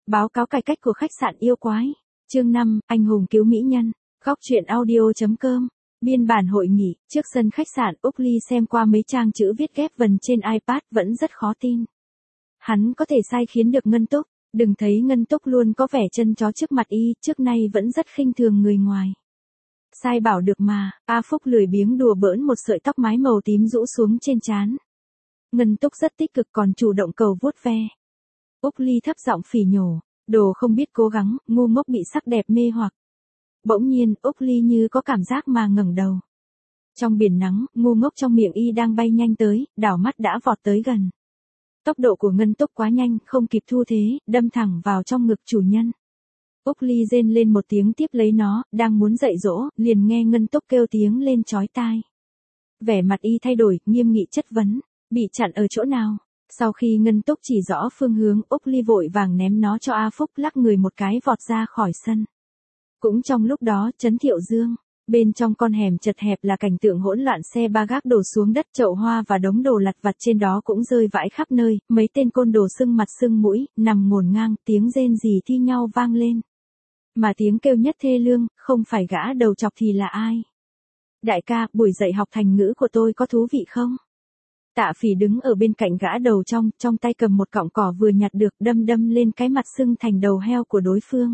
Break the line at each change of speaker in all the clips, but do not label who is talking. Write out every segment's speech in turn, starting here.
Báo cáo cải cách của khách sạn yêu quái. Chương 5, anh hùng cứu mỹ nhân. Góc truyện audio.com. Biên bản hội nghị, trước sân khách sạn, Úc Ly xem qua mấy trang chữ viết ghép vần trên iPad vẫn rất khó tin. Hắn có thể sai khiến được Ngân Túc, đừng thấy Ngân Túc luôn có vẻ chân chó trước mặt y, trước nay vẫn rất khinh thường người ngoài. Sai bảo được mà, A Phúc lười biếng đùa bỡn một sợi tóc mái màu tím rũ xuống trên trán. Ngân Túc rất tích cực còn chủ động cầu vuốt ve. Úc Ly thấp giọng phỉ nhổ, đồ không biết cố gắng, ngu ngốc bị sắc đẹp mê hoặc. Bỗng nhiên, Úc Ly như có cảm giác mà ngẩng đầu. Trong biển nắng, ngu ngốc trong miệng y đang bay nhanh tới, đảo mắt đã vọt tới gần. Tốc độ của Ngân Túc quá nhanh, không kịp thu thế, đâm thẳng vào trong ngực chủ nhân. Úc Ly rên lên một tiếng tiếp lấy nó, đang muốn dạy dỗ, liền nghe Ngân Túc kêu tiếng lên chói tai. Vẻ mặt y thay đổi, nghiêm nghị chất vấn, bị chặn ở chỗ nào? Sau khi Ngân Túc chỉ rõ phương hướng, Úc Ly vội vàng ném nó cho A Phúc, lắc người một cái vọt ra khỏi sân. Cũng trong lúc đó, Trấn Thiệu Dương, bên trong con hẻm chật hẹp là cảnh tượng hỗn loạn, xe ba gác đổ xuống đất, chậu hoa và đống đồ lặt vặt trên đó cũng rơi vãi khắp nơi, mấy tên côn đồ sưng mặt sưng mũi, nằm ngổn ngang, tiếng rên rỉ thi nhau vang lên. Mà tiếng kêu nhất thê lương, không phải gã đầu chọc thì là ai? Đại ca, buổi dạy học thành ngữ của tôi có thú vị không? Tạ Phỉ đứng ở bên cạnh gã đầu trong tay cầm một cọng cỏ vừa nhặt được, đâm lên cái mặt sưng thành đầu heo của đối phương.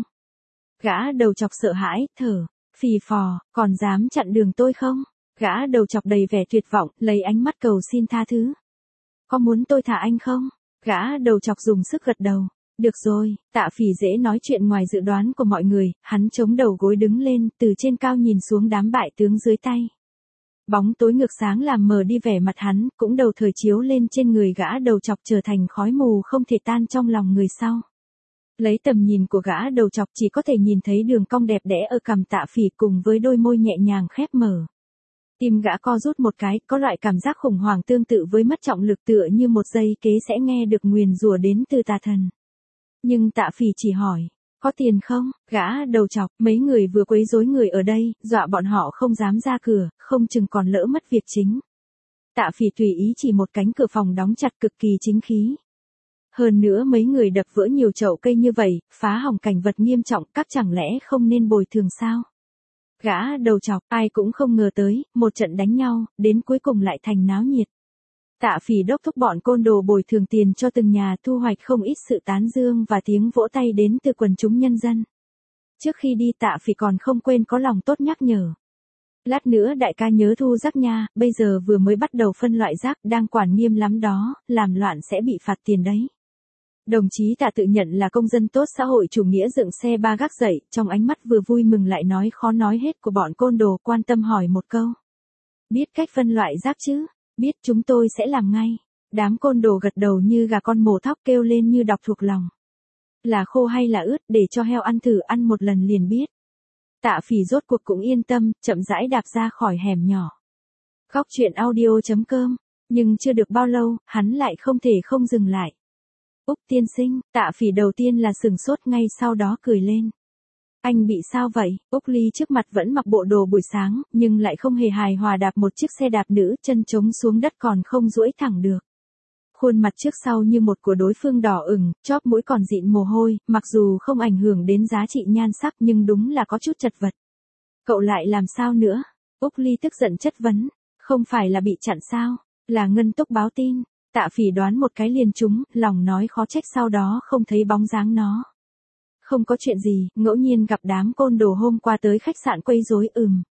Gã đầu chọc sợ hãi, thở, phì phò, còn dám chặn đường tôi không? Gã đầu chọc đầy vẻ tuyệt vọng, lấy ánh mắt cầu xin tha thứ. Có muốn tôi thả anh không? Gã đầu chọc dùng sức gật đầu. Được rồi, Tạ Phỉ dễ nói chuyện ngoài dự đoán của mọi người, hắn chống đầu gối đứng lên, từ trên cao nhìn xuống đám bại tướng dưới tay. Bóng tối ngược sáng làm mờ đi vẻ mặt hắn, cũng đầu thời chiếu lên trên người gã đầu chọc trở thành khói mù không thể tan trong lòng người sau. Lấy tầm nhìn của gã đầu chọc chỉ có thể nhìn thấy đường cong đẹp đẽ ở cằm Tạ Phỉ cùng với đôi môi nhẹ nhàng khép mở. Tim gã co rút một cái, có loại cảm giác khủng hoảng tương tự với mất trọng lực, tựa như một giây kế sẽ nghe được nguyền rủa đến từ tà thần. Nhưng Tạ Phỉ chỉ hỏi, có tiền không? Gã đầu chọc, mấy người vừa quấy rối người ở đây, dọa bọn họ không dám ra cửa, không chừng còn lỡ mất việc chính. Tạ Phỉ tùy ý chỉ một cánh cửa phòng đóng chặt cực kỳ chính khí. Hơn nữa mấy người đập vỡ nhiều chậu cây như vậy, phá hỏng cảnh vật nghiêm trọng, các chẳng lẽ không nên bồi thường sao? Gã đầu chọc, ai cũng không ngờ tới, một trận đánh nhau, đến cuối cùng lại thành náo nhiệt. Tạ Phỉ đốc thúc bọn côn đồ bồi thường tiền cho từng nhà, thu hoạch không ít sự tán dương và tiếng vỗ tay đến từ quần chúng nhân dân. Trước khi đi Tạ Phỉ còn không quên có lòng tốt nhắc nhở. Lát nữa đại ca nhớ thu rác nha, bây giờ vừa mới bắt đầu phân loại rác, đang quản nghiêm lắm đó, làm loạn sẽ bị phạt tiền đấy. Đồng chí Tạ tự nhận là công dân tốt xã hội chủ nghĩa dựng xe ba gác dậy, trong ánh mắt vừa vui mừng lại nói khó nói hết của bọn côn đồ, quan tâm hỏi một câu. Biết cách phân loại rác chứ? Biết, chúng tôi sẽ làm ngay. Đám côn đồ gật đầu như gà con mổ thóc, kêu lên như đọc thuộc lòng. Là khô hay là ướt, để cho heo ăn thử, ăn một lần liền biết. Tạ Phỉ rốt cuộc cũng yên tâm, chậm rãi đạp ra khỏi hẻm nhỏ. Góc truyện audio.com. Nhưng chưa được bao lâu, hắn lại không thể không dừng lại. Úc tiên sinh, Tạ Phỉ đầu tiên là sừng sốt, ngay sau đó cười lên. Anh bị sao vậy? Úc Ly trước mặt vẫn mặc bộ đồ buổi sáng, nhưng lại không hề hài hòa đạp một chiếc xe đạp nữ, chân trống xuống đất còn không duỗi thẳng được. Khuôn mặt trước sau như một của đối phương đỏ ửng, chóp mũi còn dịn mồ hôi, mặc dù không ảnh hưởng đến giá trị nhan sắc nhưng đúng là có chút chật vật. Cậu lại làm sao nữa? Úc Ly tức giận chất vấn. Không phải là bị chặn sao? Là Ngân Túc báo tin. Tạ Phỉ đoán một cái liền trúng, lòng nói khó trách sau đó không thấy bóng dáng nó. Không có chuyện gì, ngẫu nhiên gặp đám côn đồ hôm qua tới khách sạn quấy rối.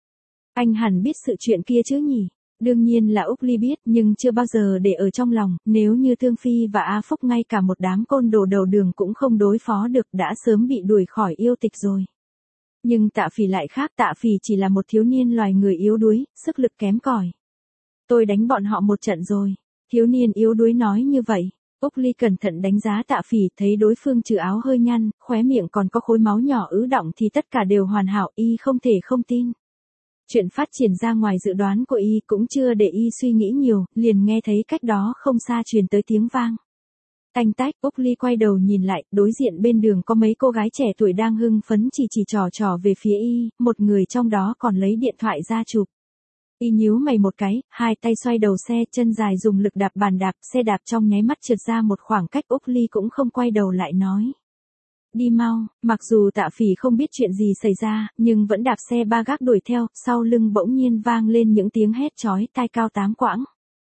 Anh hẳn biết sự chuyện kia chứ nhỉ? Đương nhiên là Úc Ly biết, nhưng chưa bao giờ để ở trong lòng, nếu như Thương Phi và A Phúc ngay cả một đám côn đồ đầu đường cũng không đối phó được, đã sớm bị đuổi khỏi yêu tịch rồi. Nhưng Tạ Phỉ lại khác, Tạ Phỉ chỉ là một thiếu niên loài người yếu đuối, sức lực kém cỏi. Tôi đánh bọn họ một trận rồi. Thiếu niên yếu đuối nói như vậy. Úc Ly cẩn thận đánh giá Tạ Phỉ, thấy đối phương trừ áo hơi nhăn, khóe miệng còn có khối máu nhỏ ứ đọng thì tất cả đều hoàn hảo, y không thể không tin. Chuyện phát triển ra ngoài dự đoán của y, cũng chưa để y suy nghĩ nhiều, liền nghe thấy cách đó không xa truyền tới tiếng vang. Tanh tách, Úc Ly quay đầu nhìn lại, đối diện bên đường có mấy cô gái trẻ tuổi đang hưng phấn chỉ trò về phía y, một người trong đó còn lấy điện thoại ra chụp. Y nhíu mày một cái, hai tay xoay đầu xe, chân dài dùng lực đạp bàn đạp, xe đạp trong nháy mắt trượt ra một khoảng cách. Úc Ly cũng không quay đầu lại nói. đi mau, mặc dù Tạ Phỉ không biết chuyện gì xảy ra, nhưng vẫn đạp xe ba gác đuổi theo, sau lưng bỗng nhiên vang lên những tiếng hét chói tai cao tám quãng.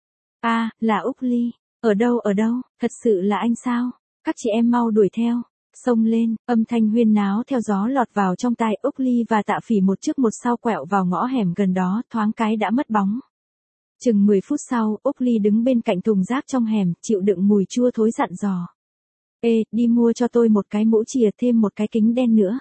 A, là Úc Ly, ở đâu, thật sự là anh sao? Các chị em mau đuổi theo, xông lên, âm thanh huyên náo theo gió lọt vào trong tai Úc Ly và Tạ Phỉ một trước một sau quẹo vào ngõ hẻm gần đó, thoáng cái đã mất bóng. Chừng 10 phút sau, Úc Ly đứng bên cạnh thùng rác trong hẻm, chịu đựng mùi chua thối dặn dò. Ê, đi mua cho tôi một cái mũ chìa thêm một cái kính đen nữa.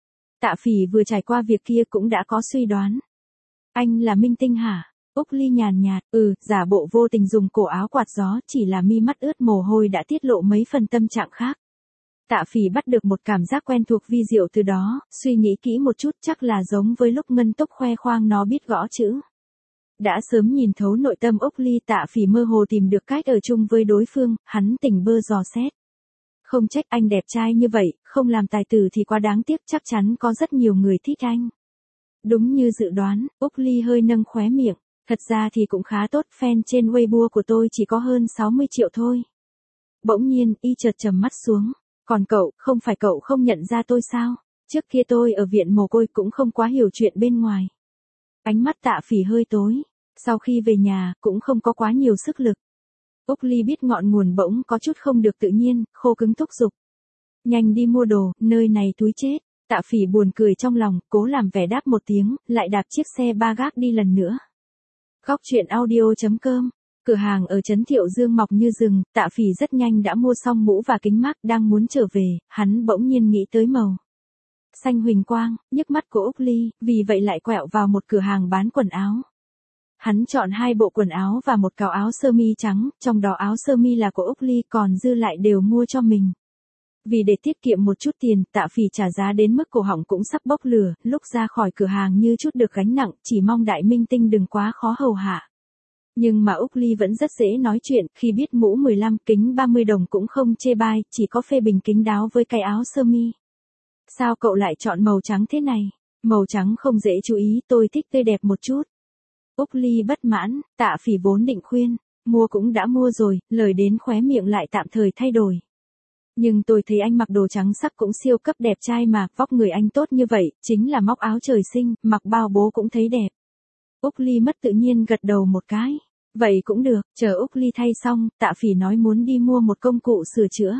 Tạ Phỉ vừa trải qua việc kia cũng đã có suy đoán. Anh là minh tinh hả? Úc Ly nhàn nhạt, giả bộ vô tình dùng cổ áo quạt gió, chỉ là mi mắt ướt mồ hôi đã tiết lộ mấy phần tâm trạng khác. Tạ Phỉ bắt được một cảm giác quen thuộc vi diệu từ đó, suy nghĩ kỹ một chút chắc là giống với lúc Ngân Túc khoe khoang nó biết gõ chữ. Đã sớm nhìn thấu nội tâm Úc Ly, Tạ Phỉ mơ hồ tìm được cách ở chung với đối phương, hắn tỉnh bơ dò xét. Không trách anh đẹp trai như vậy, không làm tài tử thì quá đáng tiếc, chắc chắn có rất nhiều người thích anh. Đúng như dự đoán, Úc Ly hơi nâng khóe miệng, thật ra thì cũng khá tốt, fan trên Weibo của tôi chỉ có hơn 60 triệu thôi. Bỗng nhiên, y chợt trầm mắt xuống, còn cậu, không phải cậu không nhận ra tôi sao? Trước kia tôi ở viện mồ côi cũng không quá hiểu chuyện bên ngoài. Ánh mắt Tạ Phỉ hơi tối, sau khi về nhà, cũng không có quá nhiều sức lực. Úc Ly biết ngọn nguồn bỗng có chút không được tự nhiên, khô cứng thúc giục. Nhanh đi mua đồ, nơi này túi chết. Tạ Phỉ buồn cười trong lòng, cố làm vẻ đáp một tiếng, lại đạp chiếc xe ba gác đi lần nữa. Góc truyện audio.com. Cửa hàng ở trấn Thiệu Dương mọc như rừng, Tạ Phỉ rất nhanh đã mua xong mũ và kính mác, đang muốn trở về, hắn bỗng nhiên nghĩ tới màu xanh huỳnh quang, nhức mắt của Úc Ly, vì vậy lại quẹo vào một cửa hàng bán quần áo. Hắn chọn 2 bộ quần áo và một cào áo sơ mi trắng, trong đó áo sơ mi là của Úc Ly, còn dư lại đều mua cho mình. Vì để tiết kiệm một chút tiền, Tạ Phỉ trả giá đến mức cổ họng cũng sắp bốc lửa, lúc ra khỏi cửa hàng như chút được gánh nặng, chỉ mong đại minh tinh đừng quá khó hầu hạ. Nhưng mà Úc Ly vẫn rất dễ nói chuyện, khi biết mũ 15, kính 30 đồng cũng không chê bai, chỉ có phê bình kín đáo với cái áo sơ mi. Sao cậu lại chọn màu trắng thế này? Màu trắng không dễ chú ý, tôi thích tươi đẹp một chút. Úc Ly bất mãn, Tạ Phỉ vốn định khuyên, mua cũng đã mua rồi, lời đến khóe miệng lại tạm thời thay đổi. Nhưng tôi thấy anh mặc đồ trắng sắc cũng siêu cấp đẹp trai mà, vóc người anh tốt như vậy, chính là móc áo trời sinh, mặc bao bố cũng thấy đẹp. Úc Ly mất tự nhiên gật đầu một cái. Vậy cũng được, chờ Úc Ly thay xong, Tạ Phỉ nói muốn đi mua một công cụ sửa chữa.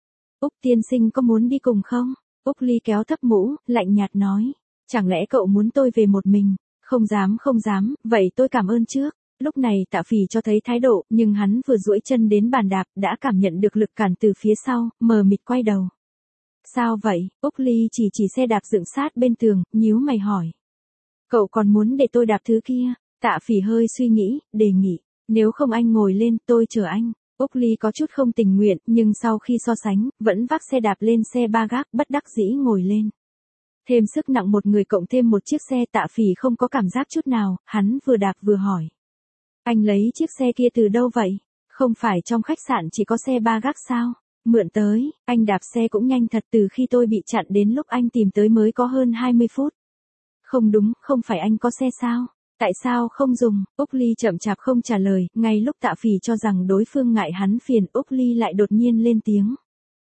Úc tiên sinh có muốn đi cùng không? Úc Ly kéo thấp mũ, lạnh nhạt nói. Chẳng lẽ cậu muốn tôi về một mình? Không dám, vậy tôi cảm ơn trước. Lúc này Tạ Phỉ cho thấy thái độ, nhưng hắn vừa duỗi chân đến bàn đạp, đã cảm nhận được lực cản từ phía sau, mờ mịt quay đầu. Sao vậy? Úc Ly chỉ xe đạp dựng sát bên tường, nhíu mày hỏi. Cậu còn muốn để tôi đạp thứ kia? Tạ Phỉ hơi suy nghĩ, đề nghị. Nếu không anh ngồi lên, tôi chở anh. Úc Ly có chút không tình nguyện, nhưng sau khi so sánh, vẫn vác xe đạp lên xe ba gác, bất đắc dĩ ngồi lên. Thêm sức nặng một người cộng thêm một chiếc xe, Tạ Phỉ không có cảm giác chút nào, hắn vừa đạp vừa hỏi. Anh lấy chiếc xe kia từ đâu vậy? Không phải trong khách sạn chỉ có xe ba gác sao? Mượn tới, anh đạp xe cũng nhanh thật, từ khi tôi bị chặn đến lúc anh tìm tới mới có hơn 20 phút. Không đúng, không phải anh có xe sao? Tại sao không dùng? Úc Ly chậm chạp không trả lời, ngay lúc Tạ Phỉ cho rằng đối phương ngại hắn phiền, Úc Ly lại đột nhiên lên tiếng.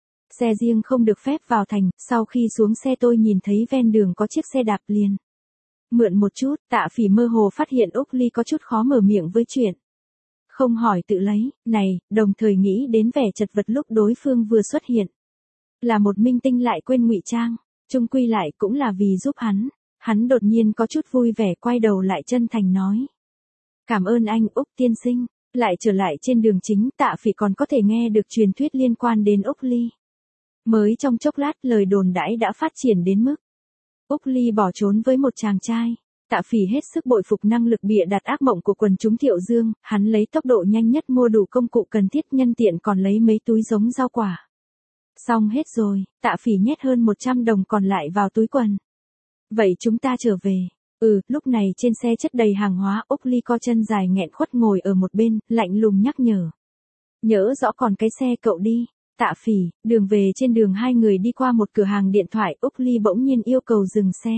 Xe riêng không được phép vào thành, sau khi xuống xe tôi nhìn thấy ven đường có chiếc xe đạp liền. Mượn một chút, Tạ Phỉ mơ hồ phát hiện Úc Ly có chút khó mở miệng với chuyện. Không hỏi tự lấy, này, đồng thời nghĩ đến vẻ chật vật lúc đối phương vừa xuất hiện. Là một minh tinh lại quên ngụy trang, chung quy lại cũng là vì giúp hắn. Hắn đột nhiên có chút vui vẻ quay đầu lại chân thành nói. Cảm ơn anh Úc tiên sinh. Lại trở lại trên đường chính, Tạ Phỉ còn có thể nghe được truyền thuyết liên quan đến Úc Ly. Mới trong chốc lát lời đồn đãi đã phát triển đến mức Úc Ly bỏ trốn với một chàng trai. Tạ Phỉ hết sức bội phục năng lực bịa đặt ác mộng của quần chúng Thiệu Dương, hắn lấy tốc độ nhanh nhất mua đủ công cụ cần thiết, nhân tiện còn lấy mấy túi giống rau quả. Xong hết rồi, Tạ Phỉ nhét hơn 100 đồng còn lại vào túi quần. Vậy chúng ta trở về. Lúc này trên xe chất đầy hàng hóa, Úc Ly co chân dài nghẹn khuất ngồi ở một bên, lạnh lùng nhắc nhở. Nhớ rõ còn cái xe cậu đi. Tạ Phỉ, đường về trên đường hai người đi qua một cửa hàng điện thoại, Úc Ly bỗng nhiên yêu cầu dừng xe.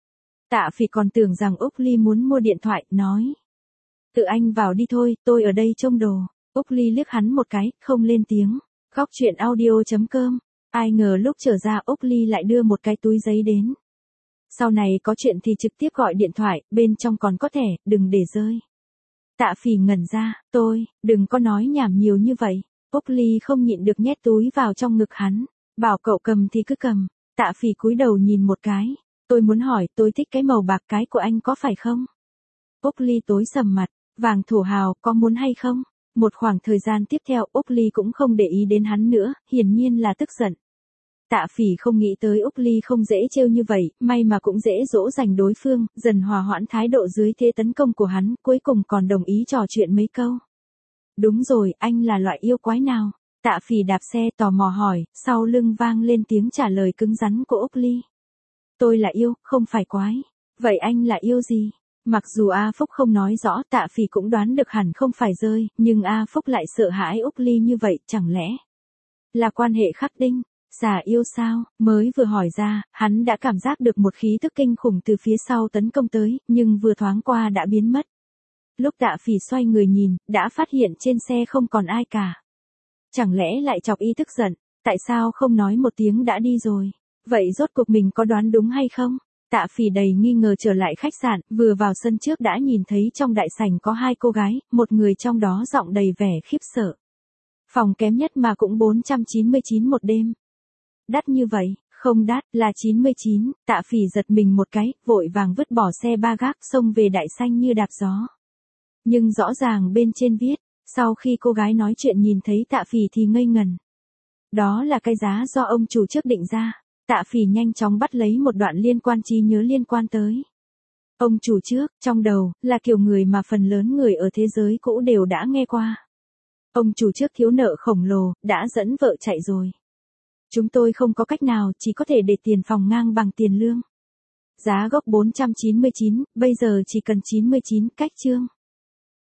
Tạ Phỉ còn tưởng rằng Úc Ly muốn mua điện thoại, nói. Tự anh vào đi thôi, tôi ở đây trông đồ. Úc Ly liếc hắn một cái, không lên tiếng. Góc truyện audio.com Ai ngờ lúc trở ra Úc Ly lại đưa một cái túi giấy đến. Sau này có chuyện thì trực tiếp gọi điện thoại, bên trong còn có thẻ, đừng để rơi. Tạ Phỉ ngẩn ra, đừng có nói nhảm nhiều như vậy. Úc Ly không nhịn được nhét túi vào trong ngực hắn. Bảo cậu cầm thì cứ cầm. Tạ Phỉ cúi đầu nhìn một cái. Tôi muốn hỏi, tôi thích cái màu bạc cái của anh có phải không? Úc Ly tối sầm mặt, vàng thổ hào, có muốn hay không? Một khoảng thời gian tiếp theo Úc Ly cũng không để ý đến hắn nữa, hiển nhiên là tức giận. Tạ Phỉ không nghĩ tới Úc Ly không dễ trêu như vậy, may mà cũng dễ dỗ dành đối phương, dần hòa hoãn thái độ dưới thế tấn công của hắn, cuối cùng còn đồng ý trò chuyện mấy câu. Đúng rồi, anh là loại yêu quái nào? Tạ Phỉ đạp xe tò mò hỏi, sau lưng vang lên tiếng trả lời cứng rắn của Úc Ly. Tôi là yêu, không phải quái. Vậy anh là yêu gì? Mặc dù A Phúc không nói rõ, Tạ Phỉ cũng đoán được hẳn không phải rơi, nhưng A Phúc lại sợ hãi Úc Ly như vậy, chẳng lẽ là quan hệ khắc đinh? Xà yêu sao? Mới vừa hỏi ra, hắn đã cảm giác được một khí tức kinh khủng từ phía sau tấn công tới, nhưng vừa thoáng qua đã biến mất. Lúc Tạ Phỉ xoay người nhìn, đã phát hiện trên xe không còn ai cả. Chẳng lẽ lại chọc y tức giận, tại sao không nói một tiếng đã đi rồi? Vậy rốt cuộc mình có đoán đúng hay không? Tạ Phỉ đầy nghi ngờ trở lại khách sạn, vừa vào sân trước đã nhìn thấy trong đại sảnh có hai cô gái, một người trong đó giọng đầy vẻ khiếp sợ. Phòng kém nhất mà cũng 499 một đêm. Đắt như vậy, không đắt, là 99, Tạ Phỉ giật mình một cái, vội vàng vứt bỏ xe ba gác xông về đại sảnh như đạp gió. Nhưng rõ ràng bên trên viết, sau khi cô gái nói chuyện nhìn thấy Tạ Phỉ thì ngây ngần. Đó là cái giá do ông chủ trước định ra. Tạ Phỉ nhanh chóng bắt lấy một đoạn liên quan trí nhớ liên quan tới. Ông chủ trước, trong đầu, là kiểu người mà phần lớn người ở thế giới cũ đều đã nghe qua. Ông chủ trước thiếu nợ khổng lồ, đã dẫn vợ chạy rồi. Chúng tôi không có cách nào, chỉ có thể để tiền phòng ngang bằng tiền lương. Giá gốc 499, bây giờ chỉ cần 99, cách chương.